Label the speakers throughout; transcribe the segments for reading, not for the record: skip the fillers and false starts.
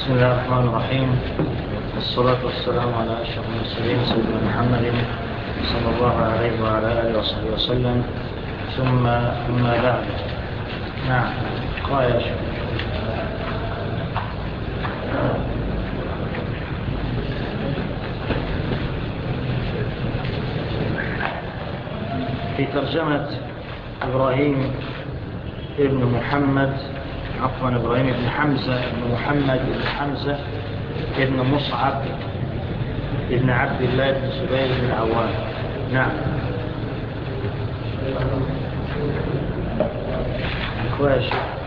Speaker 1: بسم الله الرحمن الرحيم. والصلاة والسلام على أشرف المرسلين سيدنا محمد صلى الله عليه وعلى آله وصحبه وسلم، ثم أما بعد. نعم، قال يا شيخ. في ترجمة إبراهيم ابن محمد، إبراهيم ابن حمزة ابن محمد ابن حمزة ابن مصعب ابن عبد الله ابن زبير بن العوام. نعم. كويس.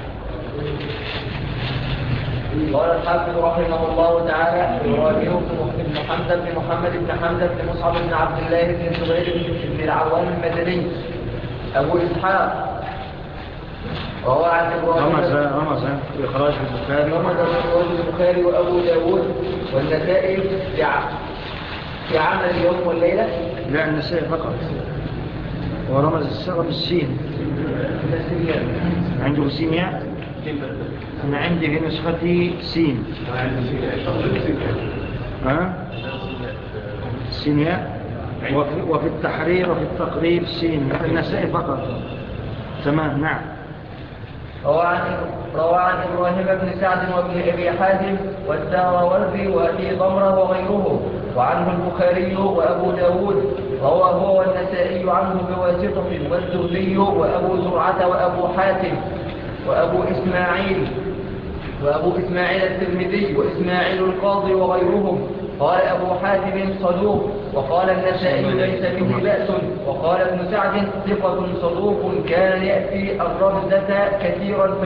Speaker 2: قال الحافظ رحمه الله تعالى: إبراهيم بن حمزة بن محمد بن حمزة بن مصعب بن عبد الله بن زبير بن العوام المدني أبو إسحاق. وهو عن
Speaker 1: رمز بإخراج
Speaker 2: البخاري وأبو داود والنسائي في عمل اليوم والليلة.
Speaker 1: لا، النسائي فقط. ورمز السين. عنده سينياء. أنا عندي في نسختي سين. سينياء. وفي التحرير وفي التقريب سين. النسائي فقط. تمام. نعم.
Speaker 2: روى عن إبراهيم بن سعد وابن أبي حاتم والداروري وأبي ضمرة وغيره، وعنه البخاري وأبو داود. روى هو والنسائي عنه بواسطة، والزهري وأبو زرعة وأبو حاتم وأبو إسماعيل الترمذي وإسماعيل القاضي وغيرهم. قال أبو حاتم صدوق، وقال النسائي ليس به بأس، وقال ابن سعد ثقة صدوق كان يأتي الربدة كثيرا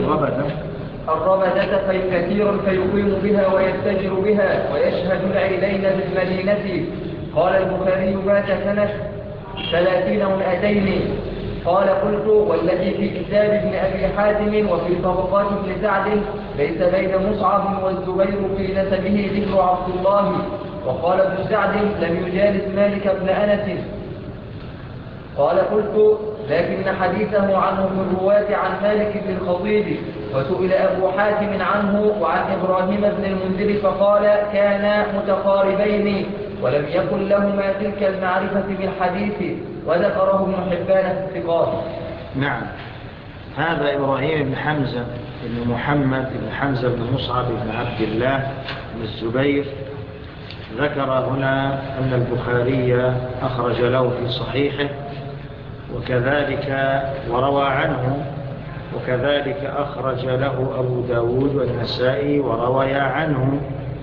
Speaker 2: فيقيم بها ويتجر بها ويشهد العيدين بالمدينة. قال البخاري مات سنة 30 و200. قال: قلت: والذي في كتاب ابن أبي حاتم وفي طبقات ابن سعد ليس بين مصعب والزبير في نسبه ذكر عبد الله. وقال ابن سعد: لم يجالس مالك بن أنس. قال: قلت: لكن حديثه عنه في الرواة عن مالك بن الخطيب. وسئل أبو حاتم عنه وعن إبراهيم بن المنذر فقال: كانا متقاربين ولم يكن لهما تلك المعرفة بالحديث. وذكره ابن حبان في الثقات.
Speaker 1: نعم. هذا إبراهيم بن حمزة بن محمد بن حمزة بن مصعب بن عبد الله بن الزبير ذكر هنا أن البخاري أخرج له في صحيحه، وكذلك وروى عنه، وكذلك أخرج له أبو داود والنسائي وروى عنه.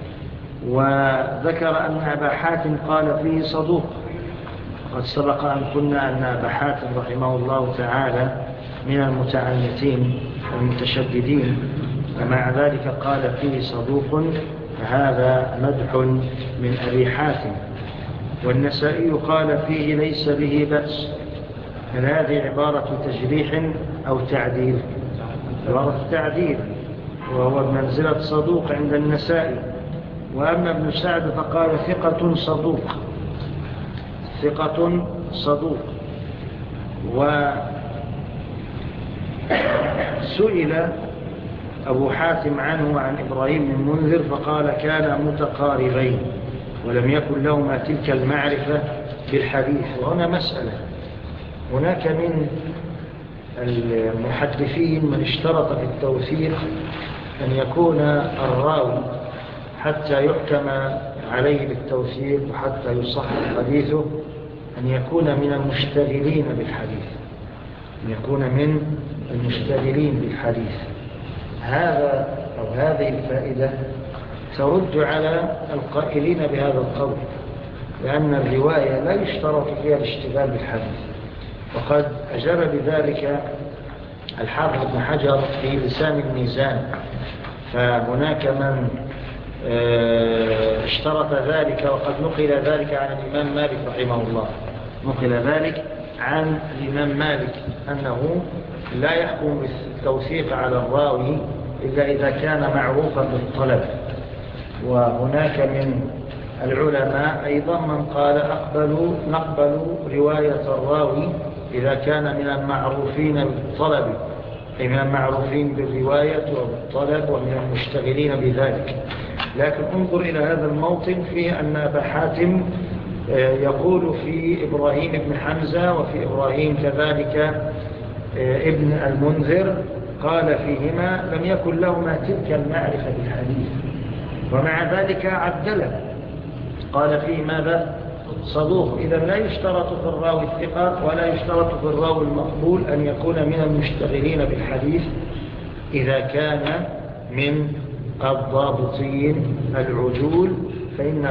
Speaker 1: وذكر أن أبا حاتم قال فيه صدوق. قد سبق أن قلنا أن أبا حاتم رحمه الله تعالى من المتعنتين والمتشددين، ومع ذلك قال فيه صدوق، فهذا مدح من أبي حاتم. والنسائي قال فيه ليس به بأس. هذه عبارة تجريح أو تعديل؟ عبارة تعديل، وهو بمنزلة صدوق عند النسائي. وأما ابن سعد فقال ثقة صدوق. وسئل أبو حاتم عنه عن إبراهيم بن المنذر فقال: كان متقاربين ولم يكن لهما تلك المعرفة بالحديث. وهنا مسألة، هناك من المحدثين من اشترط في التوثيق أن يكون الراوي حتى يحكم عليه بالتوثيق وحتى يصح حديثه أن يكون من المشتغلين بالحديث. هذا أو هذه الفائدة ترد على القائلين بهذا القول، لأن الرواية لا يشترط فيها الاشتغال بالحديث. وقد أجاب بذلك الحافظ ابن حجر في لسان الميزان. فهناك من اشترط ذلك، وقد نقل ذلك عن الإمام مالك رحمه الله. نقل ذلك عن الإمام مالك أنه لا يحكم بالتوثيق على الراوي إلا إذا كان معروفا بالطلب. وهناك من العلماء أيضا من قال نقبل رواية الراوي إذا كان من المعروفين بالطلب، أي من المعروفين بالرواية وبالطلب ومن المشتغلين بذلك. لكن انظر إلى هذا الموطن فيه أن أبا حاتم يقول في إبراهيم بن حمزة وفي إبراهيم كذلك ابن المنذر قال فيهما لم يكن لهما تلك المعرفة بالحديث، ومع ذلك عدله قال فيه ماذا؟ صدوق. إذا لا يشترط في الراوي الثقة ولا يشترط في الراوي المقبول أن يكون من المشتغلين بالحديث إذا كان من الضابطين العجول فإنه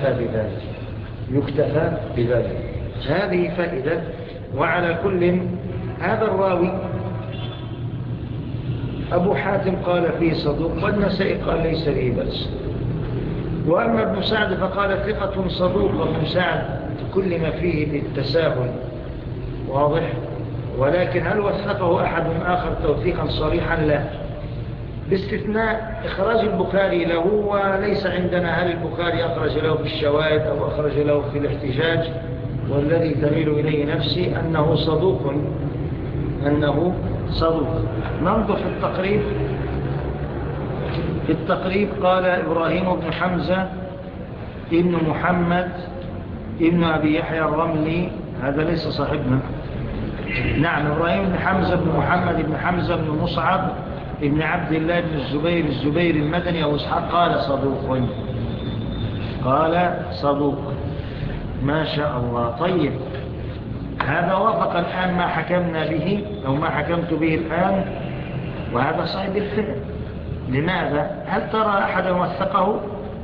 Speaker 1: يكتفى بذلك. هذه فائدة. وعلى كل هذا الراوي أبو حاتم قال فيه صدوق والنسائي قال ليس به بأس. وأما ابن سعد فقال ثقة صدوق. ابن سعد كل ما فيه بالتساهل واضح، ولكن هل وثقه أحد آخر توثيقا صريحا؟ لا، باستثناء إخراج البخاري له، وليس عندنا هل البخاري أخرج له في الشواهد أو أخرج له في الاحتجاج، والذي تميل إليه نفسي أنه صدوق. ننظر في التقريب قال إبراهيم بن حمزة ابن محمد ابن أبي يحيى الرملي، هذا ليس صاحبنا. نعم، إبراهيم بن حمزة بن محمد بن حمزة بن مصعب ابن عبد الله بن الزبير المدني أو إسحاق قال صدوق. ما شاء الله. طيب، هذا وافق الآن ما حكمنا به أو ما حكمت به الآن، وهذا صحيح بالفعل. لماذا؟ هل ترى أحدا وثقه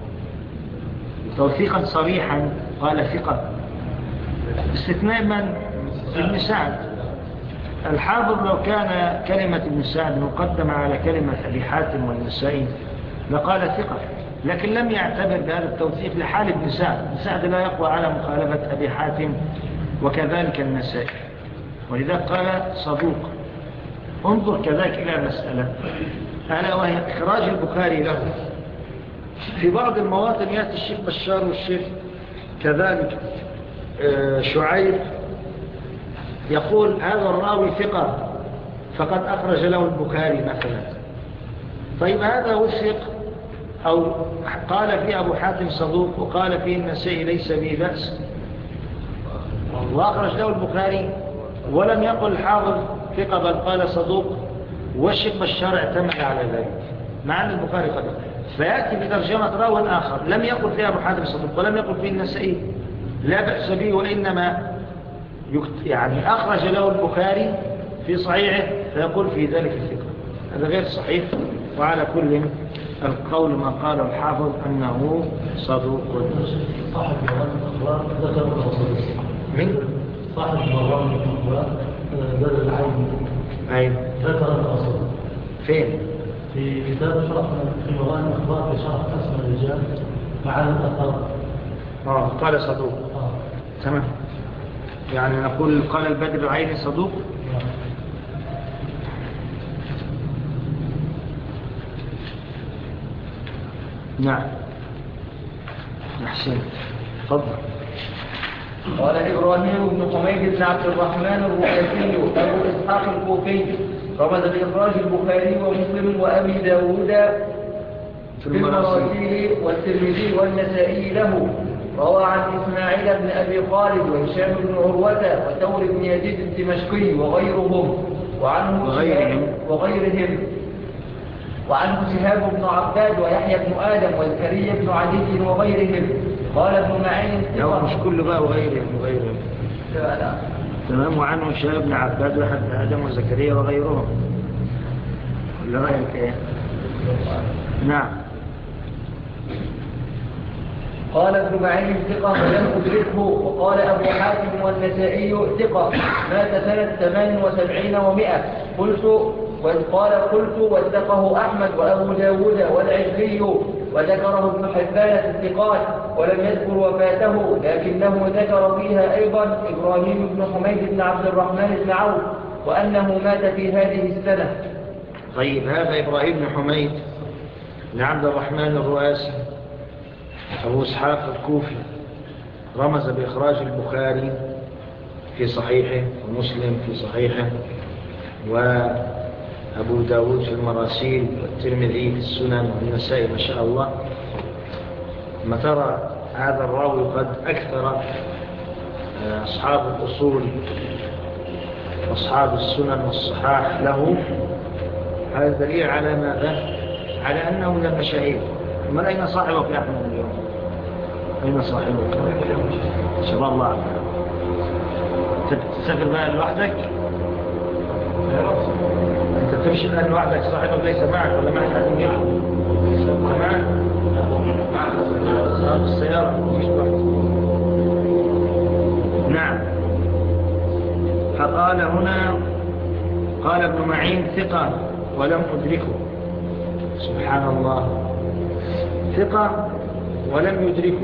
Speaker 1: توثيقا صريحا قال ثقة؟ استثناء من؟ ابن سعد. الحافظ لو كان كلمة ابن سعد مقدمة على كلمة أبي حاتم والنسائي لقال ثقة، لكن لم يعتبر بهذا التوثيق لحال ابن سعد. ابن سعد لا يقوى على مخالفة أبي حاتم وكذلك النسائي، ولذلك قال صدوق. انظر كذلك إلى مسألة ألا وهي إخراج البخاري له. في بعض المواطن يأتي الشيخ بشار والشيخ كذلك شعيب يقول هذا الراوي ثقة فقد أخرج له البخاري مثلا. طيب، هذا وثق أو قال فيه أبو حاتم صدوق وقال فيه النسائي ليس به بأس وأخرج له البخاري، ولم يقل الحافظ ثقة بل قال صدوق، والشيخ بشار اعتمد على ذلك مع أن البخاري قد فيأتي بترجمة راو آخر لم يقل فيه أبو حاتم صدوق ولم يقل فيه النسائي لا بأس به، وإنما يعني أخرج له البخاري في صحيحه فيقول في ذلك الثقة. هذا غير صحيح. وعلى كل القول ما قال الحافظ أنه صدوق.
Speaker 3: صاحب مرام الأخبار ذكر الأصول.
Speaker 1: من؟
Speaker 3: صاحب مرام الأخبار بدل العين.
Speaker 1: أي
Speaker 3: ذكر الأصول.
Speaker 1: فين؟
Speaker 3: في كتاب شرح في مرام الأخبار في شرح أسماء الرجال معاني الأثار.
Speaker 1: قال صدوق. تمام. يعني نقول قال البدر العيني صدوق. نعم. أحسن. تفضل.
Speaker 2: قال إبراهيم بن حميد بن عبد الرحمن الرؤاسي أبو إسحاق الكوفي رمز بإخراج البخاري ومسلم وأبي داود في المراسيل والترمذي والنسائي له. روى عن إسماعيل بن أبي خالد وهشام بن عروة وثور بن يزيد الدمشقي وغيرهم وعنه شهاب بن عباد ويحيى بن آدم وزكريا بن عدي وغيرهم. قال ابن معين
Speaker 1: مش كل بقى وغيرهم
Speaker 2: لا.
Speaker 1: تمام. وعنه شهاب بن عباد ويحيى بن آدم وزكريا وغيرهم. ولا رأيك ايه؟ نعم.
Speaker 2: قال ابن معين ثقة ولم أدركه. وقال أبو حاتم والنسائي ثقة مات سنة 78 و100. قلت وثقه أحمد وأبو داود والعجلي وذكره ابن حبان في الثقات ولم يذكر وفاته، لكنه ذكر فيها أيضا إبراهيم بن حميد بن عبد الرحمن بن عوف وأنه مات في هذه السنة.
Speaker 1: طيب، هذا إبراهيم بن حميد بن عبد الرحمن الرؤاسي أبو إسحاق الكوفي رمز بإخراج أبو داود في المراسيل والترمذي في السنن والنسائي ما شاء الله، ما ترى هذا الراوي قد أكثر أصحاب الأصول وأصحاب السنن والصحاح له، هذا دليل على ماذا؟ على أنه من المشاهير. من أين صاحبك يا أحمد اليوم؟ أين صاحبك؟ شباب الله عنه. تسافر بقى لوحدك؟ أنت تمشي الآن لوحدك، صاحبك ليس معك ولا معك أحد معك؟ معك؟ في السيارة مش لوحدك. نعم. فقال هنا، قال ابن معين ثقة ولم أدركه. سبحان الله، ثقة ولم يدركه،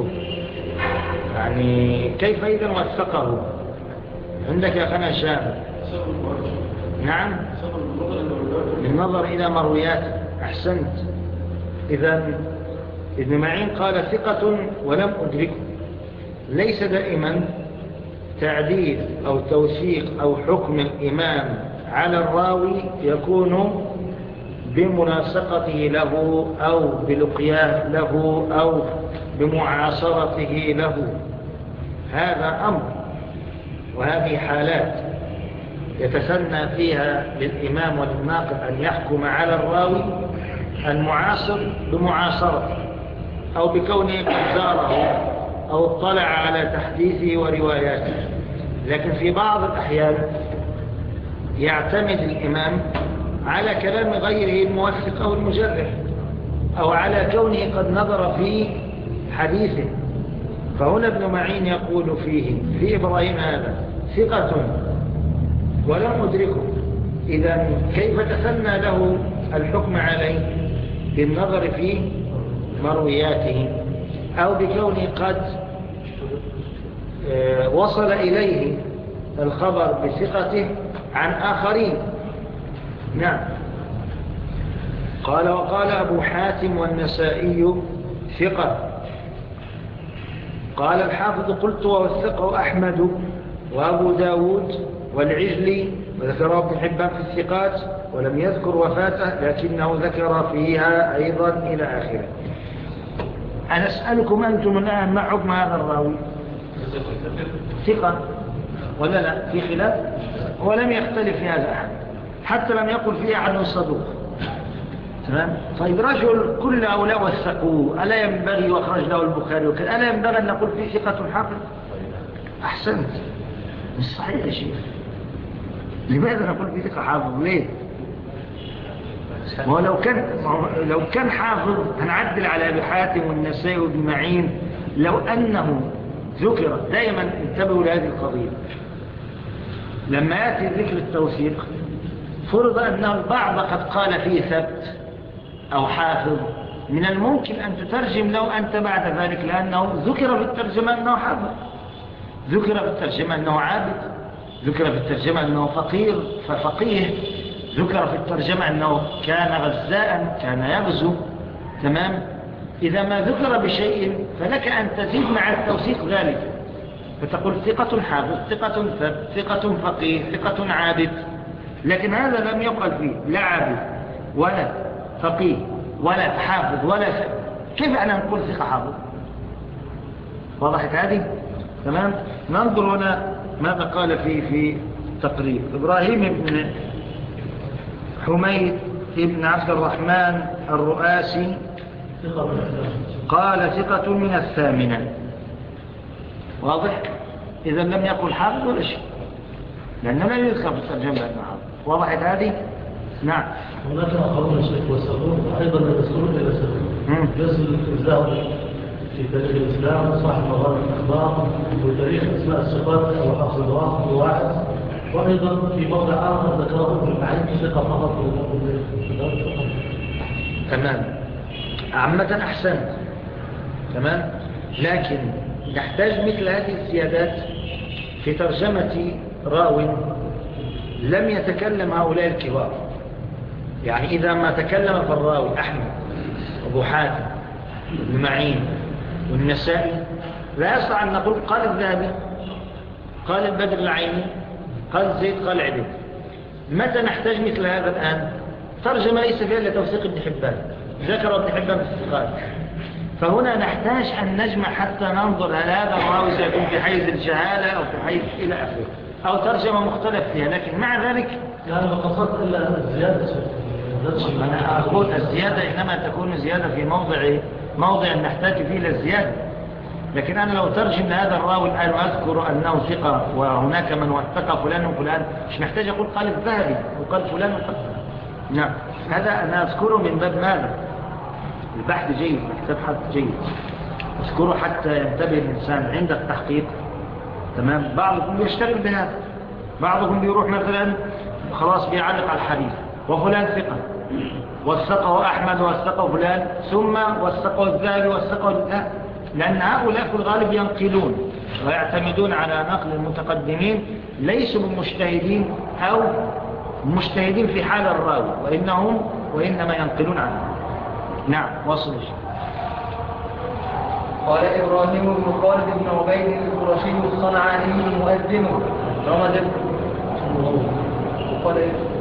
Speaker 1: يعني كيف إذن وثقه؟ عندك يا أخنا شاب. نعم، بالنظر إلى مروياته. أحسنت. إذن ابن معين قال ثقة ولم أدركه. ليس دائما تعديل أو توثيق أو حكم الإمام على الراوي يكون بملاصقته له أو بلقياه له أو بمعاصرته له. هذا أمر، وهذه حالات يتسنى فيها للإمام والناقد أن يحكم على الراوي المعاصر بمعاصرته أو بكونه قد زاره أو اطلع على تحديثه ورواياته. لكن في بعض الأحيان يعتمد الإمام على كلام غيره الموثق أو المجرح، أو على كونه قد نظر في حديثه. فهنا ابن معين يقول فيه في إبراهيم هذا ثقة ولم أدركه. إذا كيف تسنى له الحكم عليه؟ بالنظر في مروياته أو بكونه قد وصل إليه الخبر بثقته عن آخرين. نعم. قال وقال أبو حاتم والنسائي ثقة. قال الحافظ قلت ووثقه أحمد وأبو داود والعجلي، وذكره ابن حبان في الثقات ولم يذكر وفاته لكنه ذكر فيها أيضا إلى آخره. أنا أسألكم أنتم الآن ما حكم هذا الراوي؟ ثقة ولا لا؟ في خلاف، ولم يختلف في هذا أحد، حتى لم يقل فيه عنه الصدوق. تمام؟ طيب رجل كل هؤلاء وثقوه، ألا ينبغي وأخرج له البخاري وكذا، ألا ينبغي أن نقول فيه ثقة حافظ؟ أحسنت. مش صحيح يا شيخ. لماذا نقول فيه ثقة حافظ؟ ليه؟ لو كان حافظ هنعدل على أبي حاتم والنسائي وابن معين لو أنه ذكر. دائما انتبهوا لهذه القضية، لما يأتي ذكر التوثيق فرض أنه البعض قد قال فيه ثبت أو حافظ، من الممكن أن تترجم له أنت بعد ذلك، لأنه ذكر في الترجمة أنه حافظ، ذكر في الترجمة أنه عابد، ذكر في الترجمة أنه فقيه، ذكر في الترجمة أنه كان غزاء كان يغزو. تمام؟ إذا ما ذكر بشيء فلك أن تزيد مع التوثيق ذلك، فتقول ثقة حافظ، ثقة ثبت، ثقة فقيه، ثقة عابد. لكن هذا لم يقل فيه لا عابد ولا فقيه ولا حافظ ولا ثبت. كيف أنا نقول ثقة حافظ؟ وضحت هذه؟ تمام؟ ننظر هنا ماذا قال في تقريب. إبراهيم بن حميد بن عبد الرحمن الرؤاسي قال ثقة من الثامنة. واضح؟ إذا لم يقل حافظ ولا شيء، لأنه لا يذكر في الترجمة لأنه حافظ. وضحت هذه؟ نعم.
Speaker 3: هناك آخرون الشيخ وسقون أيضا يذكرون إلى سبب يصل الإزاء في تاريخ الإسلام صاحب مغارب الأخبار وتاريخ أسماء الصفات أو حفظ الواحد وواحد، وأيضا في موضع آخر ذكره ابن معين ثقة فقط.
Speaker 1: تمام. عامة أحسن. تمام. لكن نحتاج مثل هذه الزيادات في ترجمة راو لم يتكلم هؤلاء الكبار. يعني إذا ما تكلم في الراوي أحمد أبو حاتم ابن معين والنسائي لا يصح أن نقول قال الذهبي قال البدر العيني قال زيد قال عبيد. متى نحتاج مثل هذا الآن؟ الترجمة ليس فيها إلا توثيق ابن حبان، ذكر ابن حبان في الثقات. فهنا نحتاج أن نجمع حتى ننظر هل هذا الراوي سيكون في حيز الجهالة أو في حيز إلى آخره، أو ترجمة مختلف فيها. لكن مع ذلك
Speaker 3: يعني بقصد إلا الزيادة.
Speaker 1: أنا أقول الزيادة إنما تكون زيادة في موضع نحتاج فيه للزيادة. لكن أنا لو ترجم لهذا الراوي الآن وأذكر أنه ثقة وهناك من وثق فلان وفلان، مش محتاج أقول قال الذهبي وقال فلان وقال. نعم، هذا أنا أذكره من باب ماذا؟ البحث جيد، تبحث جيد، اذكره حتى ينتبه الإنسان عند التحقيق. تمام. بعضكم يشتغل بهذا، بعضكم بيروح مثلا خلاص بيعلق على الحديث وفلان ثقة وثقه أحمد وثقه فلان ثم وثقه الذهبي وثقه لا، لأن هؤلاء في الغالب ينقلون ويعتمدون على نقل المتقدمين، ليسوا بمجتهدين أو مجتهدين في حال الراوي، وإنما ينقلون عنه. نعم، وصل.
Speaker 2: قال إبراهيم بن خالد بن عبيد القرشي الصنعاني المؤذن رمز. قال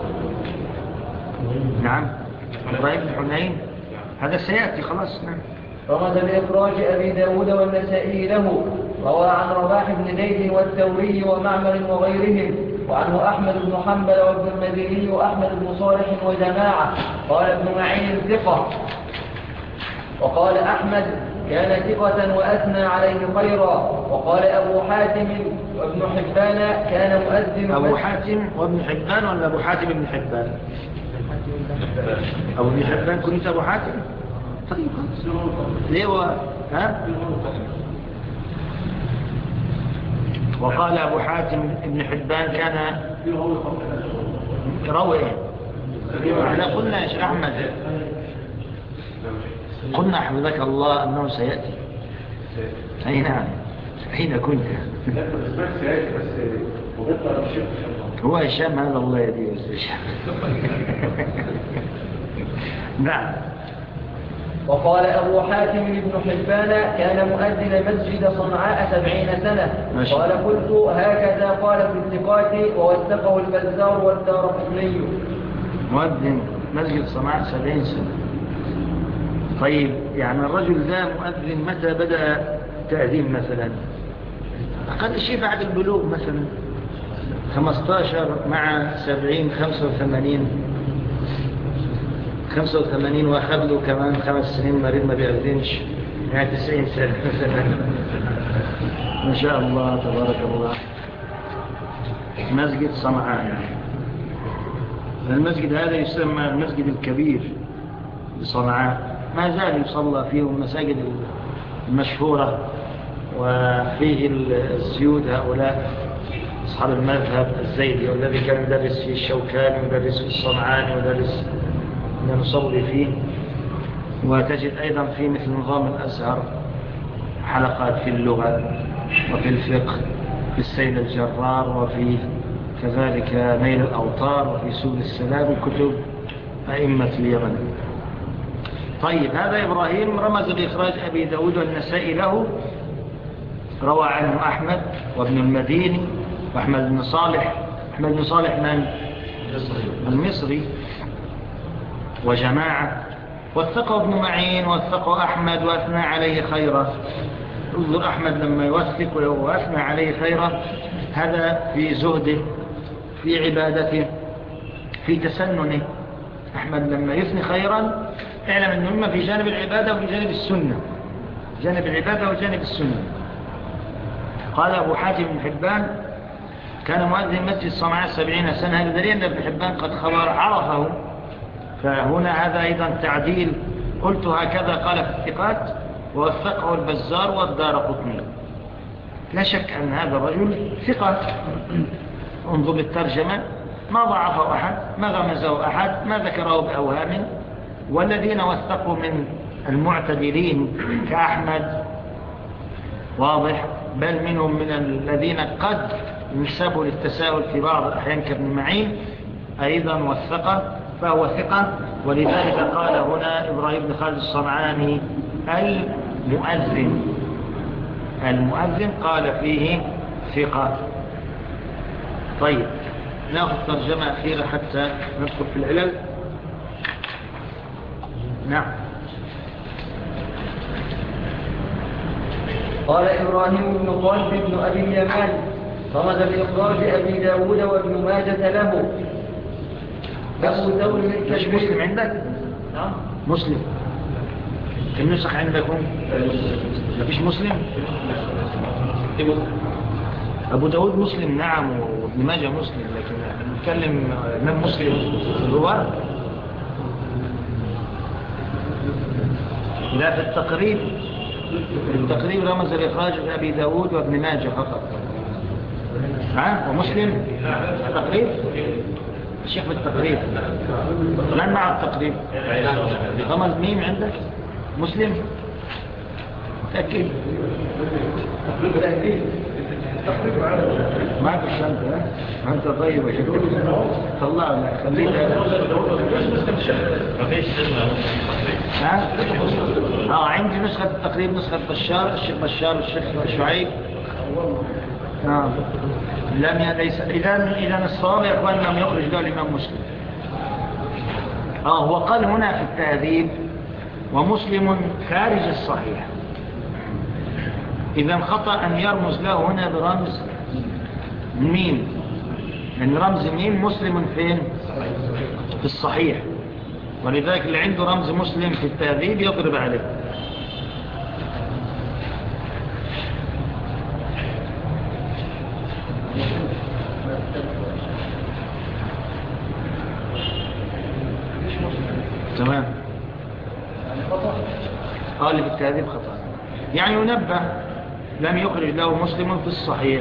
Speaker 1: نعم، إبراهيم بن حنين هذا سيأتي خلاص. نعم.
Speaker 2: رمز بإخراج أبي داود والنسائي له. روى عن رباح بن زيد والثوري ومعمر وغيرهم، وعنه أحمد بن حنبل وابن المديني وأحمد بن صالح وجماعة. قال ابن معين ثقة. وقال أحمد كان ثقة وأثنى عليه خيرا. وقال أبو حاتم وابن حبان كان مؤذن.
Speaker 1: أبو حاتم وابن حبان ولا أبو حاتم ابن حبان؟ أبو ابن حبان كنت أبو حاتم. طيب ليه ها؟ وقال أبو حاتم ابن حبان كان روي. احنا قلنا يا شيخ أحمد، قلنا حفظك الله أنه سيأتي. أي نعم، حين كنت هو هشام هذا الله يديه هشام. نعم.
Speaker 2: وقال أبو حاتم بن حبان كان مؤذن مسجد صنعاء 70 سنة. قال قلت هكذا قال في الثقات ووثقه البزار والدارقطني.
Speaker 1: مؤذن مسجد صنعاء 70 سنة. طيب يعني الرجل ده مؤذن متى بدأ تأذين مثلا؟ أقل شيء بعد البلوغ مثلا 15 مع 70 85 وأخذ له كمان 5 سنين مريض ما بيأذنش، يعني 90 سنة مثلا. ما شاء الله تبارك الله. مسجد صنعاء، المسجد هذا يسمى المسجد الكبير بصنعاء، ما زال يصلى فيه المساجد المشهورة، وفيه الزيود هؤلاء أصحاب المذهب الزيدي، والذي كان يدرس فيه الشوكاني ويدرس فيه الصنعاني ويدرس نصلي فيه. وتجد أيضا في مثل نظام الأزهر حلقات في اللغة وفي الفقه، في السيد الجرار، وفي كذلك نيل الأوطار، وفي سبل السلام، كتب أئمة اليمن. طيب هذا إبراهيم رمز بإخراج أبي داود والنسائي له. روى عنه أحمد وابن المديني وأحمد بن صالح. أحمد بن صالح من؟ المصري وجماعة. وثقه ابن معين وثقه أحمد وأثنى عليه خيرا. انظر أحمد لما يوثق وأثنى عليه خيرا، هذا في زهده، في عبادته، في تسننه. أحمد لما يثني خيرا اعلم أنه إما في جانب العبادة وفي جانب السنة، جانب العبادة وجانب السنة. قال أبو حاتم بن حبان كان مؤذن مسجد صنعاء 70 سنة. هذا دليل أن ابن حبان قد خبر عرفه، فهنا هذا أيضا تعديل. قلت هكذا قال في الثقات ووثقه البزار والدارقطني. لا شك أن هذا الرجل ثقة. انظر للترجمة، ما ضعفه أحد، ما غمزه أحد، ما ذكره بأوهام. والذين وثقوا من المعتدلين كأحمد واضح، بل منهم من الذين قد ينسبوا للتساهل في بعض الأحيان كابن معين أيضا وثقه، فهو ثقة. ولذلك قال هنا إبراهيم بن خالد الصنعاني المؤذن قال فيه ثقة. طيب نأخذ ترجمة أخيرة حتى ندخل في العلل. نعم.
Speaker 2: قال إبراهيم بن طالب بن أبي اليمان رمز بإخراج أبي داود وابن ماجة له. أبو ثور
Speaker 1: مش مسلم عندك؟
Speaker 2: نعم
Speaker 1: مسلم. كم نسخ عندكم؟ مفيش مسلم؟ أبو داود مسلم نعم، وابن ماجه مسلم، لكن نتكلم من مسلم الرواة. لا، في التقريب رمز الإخراج أبي داود وابن ماجه فقط. ها ومسلم التقريب الشيخ بالتقريب من مع التقريب رمز مين عندك؟ مسلم تأكيد معك الشنطة. ها أنت طيب وشكرا طلعنا خلينا ها عندي نسخة التقريب، نسخة بشار الشيخ بشار الشيخ شعيب. نعم ليس. إذا الصواب يا أخوان لم يخرج له الإمام مسلم. هو قال هنا في التهذيب ومسلم خارج الصحيح. إذا خطأ أن يرمز له هنا برمز ميم، يعني رمز ميم مسلم فين؟ في الصحيح، ولذلك اللي عنده رمز مسلم في التهذيب يضرب عليه. تمام. قال في التهذيب خطأ، يعني ينبه لم يخرج له مسلم في الصحيح.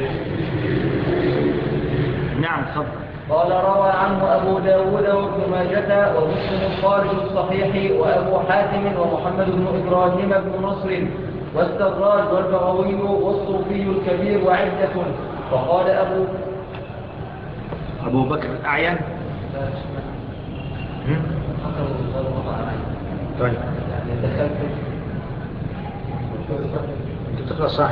Speaker 1: نعم تفضل.
Speaker 2: قال روى عنه أبو داود وابن ماجة ومسلم خارج الصحيح وأبو حاتم ومحمد بن إبراهيم بن نصر والسراج والبغوي والصوفي الكبير وعدة. وقال
Speaker 1: أبو بكر الأعين. طيب تقرأ صح.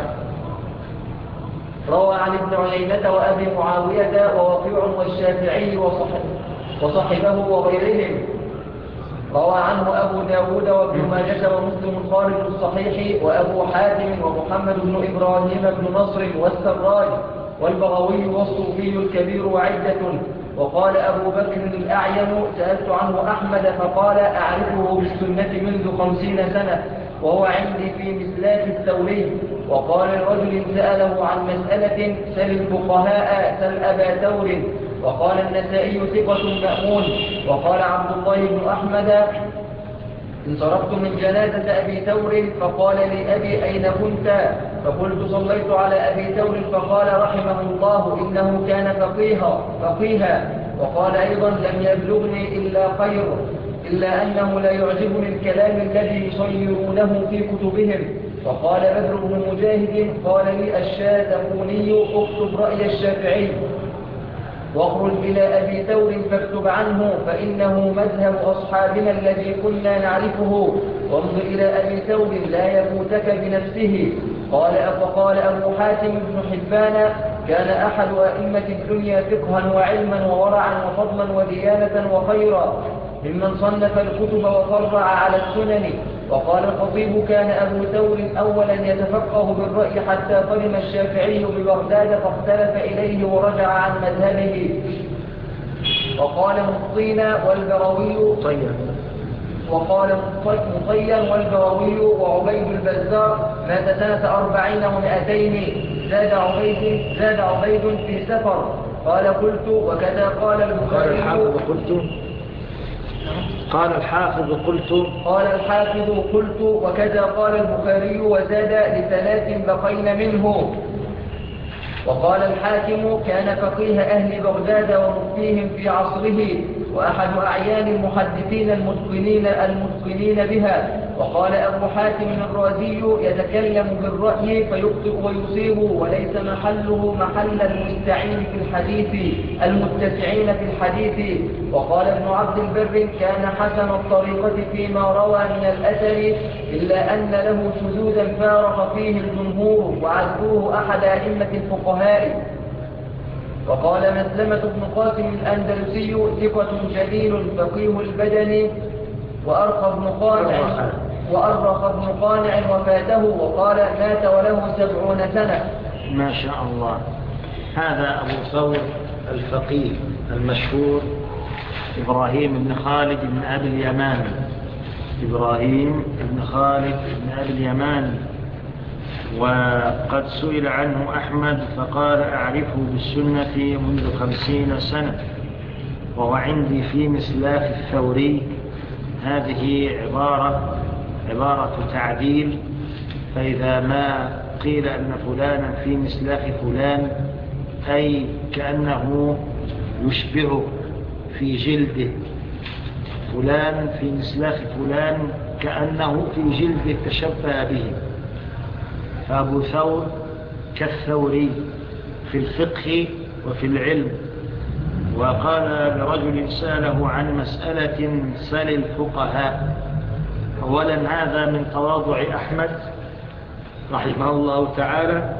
Speaker 2: روى عن ابن عيينة وأبي معاوية ووقيع والشافعي وصحبه وغيرهم. روى عنه أبو داود وابن ماجة ومسلم خارج الصحيح وأبو حاتم ومحمد بن إبراهيم بن نصر والسراج والبغوي والصوفي الكبير وعدة. وقال أبو بكر الأعين سألت عنه أحمد فقال أعرفه بالسنة منذ 50 سنة وهو عندي في مسلاك الثوري. وقال الرجل سأله عن مسألة سل الفقهاء سل أبا ثور. وقال النسائي ثقة مأمون. وقال عبد الله بن أحمد انصرفت من جنازة أبي ثور فقال لي أبي أين كنت؟ فقلت صليت على أبي ثور فقال رحمه الله إنه كان فقيها. وقال أيضا لم يبلغني إلا خير إلا أنه لا يعجبني الكلام الذي يصيرونه في كتبهم. وقال بدر بن مجاهد قال لي الشاذقوني اكتب رأي الشافعي واخرج إلى أبي ثور فاكتب عنه فإنه مذهب أصحابنا الذي كنا نعرفه وانظر إلى أبي ثور لا يفوتك بنفسه. فقال أبو حاتم بن حبان كان أحد أئمة الدنيا فقها وعلما وورعا وفضلا وديانة وخيرا ممن صنف الكتب وفرع على السنن. وقال الخطيب كان أبو ثور أولا يتفقه بالرأي حتى قدم الشافعي ببغداد فاختلف إليه ورجع عن مذهبه. وقال مطين والبروي وقال مطيا والبروي وعبيد البزار مات سنة 40 و200. زاد عبيد في سفر. قال قلت وكذا قال البخاري.
Speaker 1: قال الحافظ
Speaker 2: قلت وكذا قال البخاري وزاد ل3 بقين منه. وقال الحاكم كان فقيه أهل بغداد ومفتيهم في عصره وأحد أعيان المحدثين المتقنين بها. وقال أبو حاتم الرازي يتكلم بالرأي فيخطئ ويصيب وليس محله محل المتسعين في الحديث. وقال ابن عبد البر كان حسن الطريقة فيما روى من الأثر إلا أن له شذوذا فارق فيه الجمهور وعدوه أحد أئمة الفقهاء. وقال مسلمة بن قاسم الأندلسي ثقة جليل فقيه البدن وأرخ ابن قانع وفاته وقال مات وله 70 سنة.
Speaker 1: ما شاء الله. هذا أبو ثور الفقيه المشهور إبراهيم بن خالد بن أبي اليمان. إبراهيم بن خالد بن أبي اليمان، وقد سئل عنه أحمد فقال أعرفه بالسنة منذ 50 سنة، وهو عندي في مسلاف الثوري. هذه عبارة تعديل، فإذا ما قيل أن فلانا في مسلاف فلان أي كأنه يشبهه في جلده، فلان في مسلاف فلان كأنه في جلده تشبه به. فأبو ثور كالثوري في الفقه وفي العلم. وقال لرجل سأله عن مسألة سل الفقهاء. أولا هذا من تواضع أحمد رحمه الله تعالى،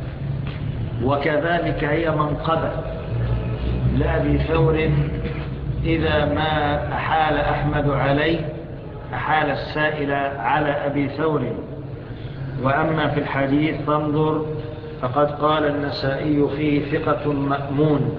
Speaker 1: وكذلك هي منقبة لأبي ثور إذا ما أحال أحمد عليه أحال السائل على أبي ثور. وأما في الحديث فانظر، فقد قال النسائي فيه ثقة مأمون،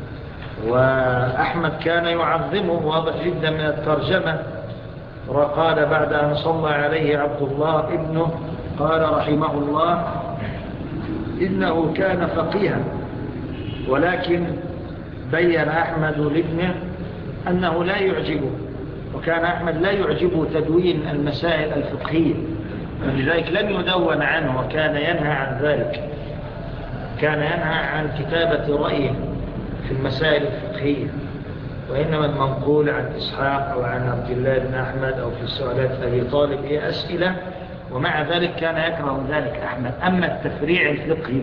Speaker 1: وأحمد كان يعظمه واضح جدا من الترجمة. وقال بعد أن صلى عليه عبد الله ابنه قال رحمه الله إنه كان فقيها، ولكن بين أحمد لابنه أنه لا يعجبه، وكان أحمد لا يعجبه تدوين المسائل الفقهية، ولذلك لم يدون عنه، وكان ينهى عن ذلك. كان ينهى عن كتابة رأيه في المسائل الفقهية، وإنما المنقول عن إسحاق أو عن عبد الله بن أحمد أو في سؤالات أبي طالب هي أسئلة، ومع ذلك كان يكره ذلك أحمد. أما التفريع الفقهي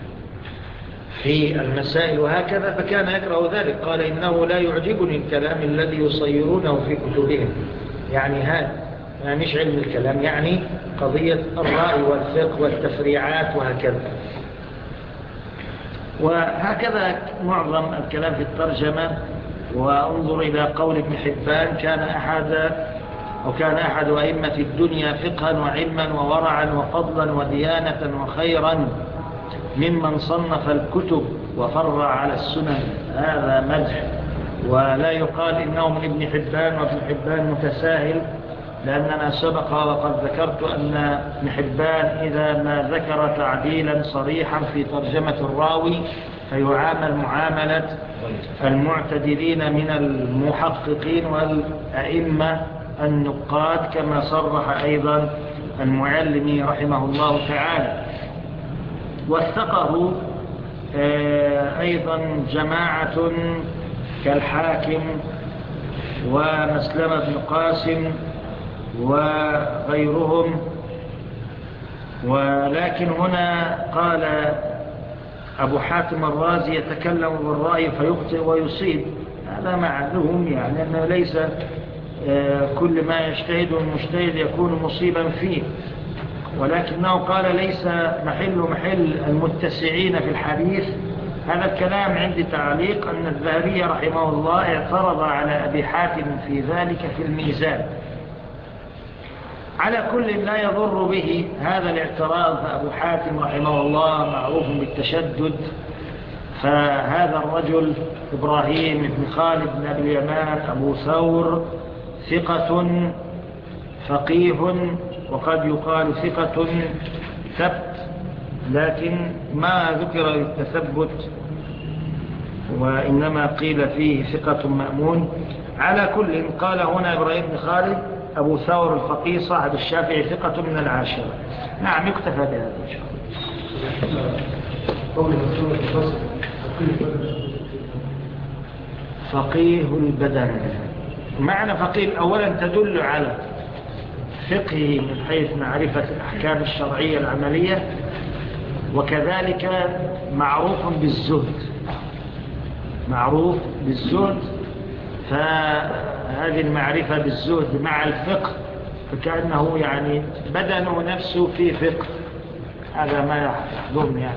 Speaker 1: في المسائل وهكذا فكان يكره ذلك. قال إنه لا يعجبني الكلام الذي يصيرونه في كتبهم، يعني هذا يعني مش علم الكلام، يعني قضية الرأي والفقه والتفريعات وهكذا. وهكذا معظم الكلام في الترجمة. وانظر إلى قول ابن حبان كان أحد أئمة الدنيا فقها وعلما وورعا وفضلا وديانة وخيرا ممن صنف الكتب وفرع على السنن. هذا مدح، ولا يقال إنه من ابن حبان، وابن حبان متساهل، لأننا سبق وقد ذكرت أن ابن حبان إذا ما ذكر تعديلا صريحا في ترجمة الراوي فيعامل معاملة المعتدلين من المحققين والأئمة النقاد، كما صرح أيضا المعلمي رحمه الله تعالى. وثقه أيضا جماعة كالحاكم ومسلم بن قاسم وغيرهم. ولكن هنا قال أبو حاتم الرازي يتكلم بالرأي فيخطئ ويصيب. هذا معلوم، يعني أنه ليس كل ما يجتهد المجتهد يكون مصيبا فيه، ولكنه قال ليس محل المتسعين في الحديث. هذا الكلام عندي تعليق أن الذهبي رحمه الله اعترض على أبي حاتم في ذلك في الميزان. على كل لا يضر به هذا الاعتراض، فأبو حاتم رحمه الله معروف بالتشدد. فهذا الرجل إبراهيم بن خالد بن أبي اليمان أبو ثور ثقة فقيه، وقد يقال ثقة ثبت، لكن ما ذكر للتثبت، وإنما قيل فيه ثقة مأمون. على كل قال هنا إبراهيم بن خالد أبو ثور الفقيه صاحب الشافعي ثقة من العاشرة. نعم، يكتفى بهذا إن شاء الله. فقيه البدن، معنى فقيه أولا تدل على فقهه من حيث معرفة الأحكام الشرعية العملية، وكذلك معروف بالزهد. فهذه المعرفة بالزهد مع الفقه فكأنه يعني بدنه نفسه في فقه. هذا ما يحضرني يعني.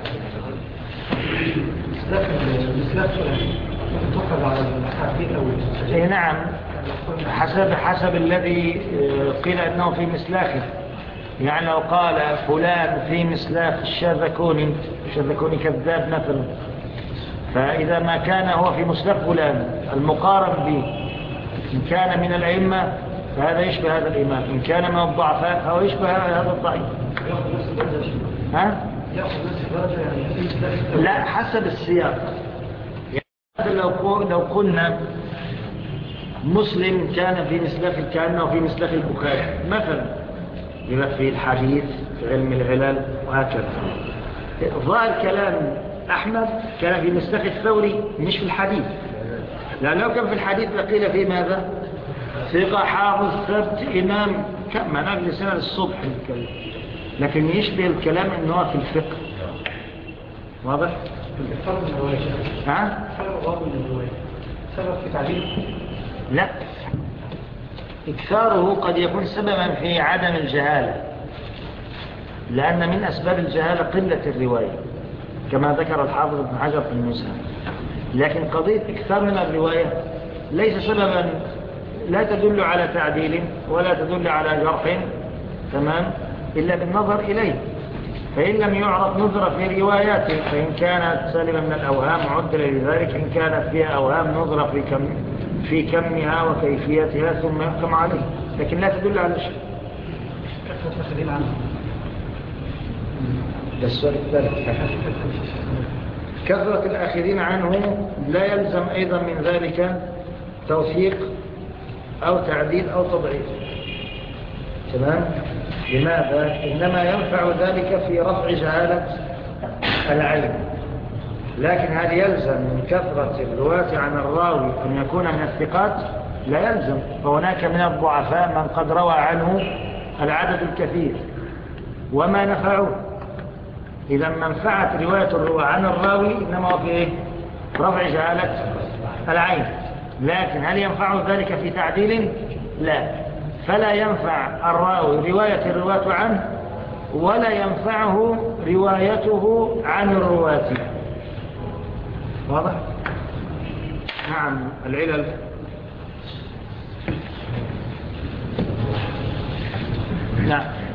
Speaker 3: الإسلاف تؤخذ على الحديث أو
Speaker 1: نعم، حسب الذي قيل أنه في مسلاخه. يعني لو قال فلان في مسلاخ الشاذكوني كذاب مثلا، فإذا ما كان هو في مسلاخ فلان المقارن به إن كان من الأئمة فهذا يشبه هذا الإمام، إن كان من الضعفاء فهو يشبه هذا الضعيف. ها؟ لا، حسب السياق. يعني لو قلنا مسلم كان في مسلاخ كأنه في مسلاخ البخاري مثلا، يبقى في الحديث في علم العلل وهكذا. ظاهر كلام أحمد كان في مسلاخ الثوري مش في الحديث، لأن لو كان في الحديث لقيل فيه ماذا؟ ثقة حافظ ثبت إمام كما نجلس سنة الصبح نتكلم، لكن يشبه الكلام أنه في الفقه. واضح؟
Speaker 3: الإكثار من الرواية.
Speaker 1: ها؟
Speaker 3: الإكثار من الرواية سبب في تعليل؟
Speaker 1: لا، إكثاره قد يكون سببا في عدم الجهالة، لأن من أسباب الجهالة قلة الرواية كما ذكر الحافظ ابن حجر في النزهة. لكن قضية إكثار من الرواية ليس سببا، لا تدل على تعديل ولا تدل على جرح، تمام، إلا بالنظر إليه. فإن لم يعرف نظر في رواياته، فإن كانت سالمة من الأوهام عدل لذلك، إن كانت فيها أوهام نظر في كمها وكيفيتها ثم يحكم عليه، لكن لا تدل على شيء. السؤال الثالث، كثرة الآخرين عنه لا يلزم أيضا من ذلك توثيق أو تعديل أو تضعيف، تمام؟ لماذا؟ إنما ينفع ذلك في رفع جهالة العين، لكن هل يلزم من كثرة الرواة عن الراوي أن يكون من الثقات؟ لا يلزم، فهناك من الضعفاء من قد روى عنه العدد الكثير وما نفعوه. إذا منفعت رواية الرواة عن الراوي إنما هو في إيه؟ رفع جهالة العين، لكن هل ينفع ذلك في تعديل؟ لا، فلا ينفع الراوي رواية الرواة عنه ولا ينفعه روايته عن الرواة. واضح؟ نعم. العلل نعم.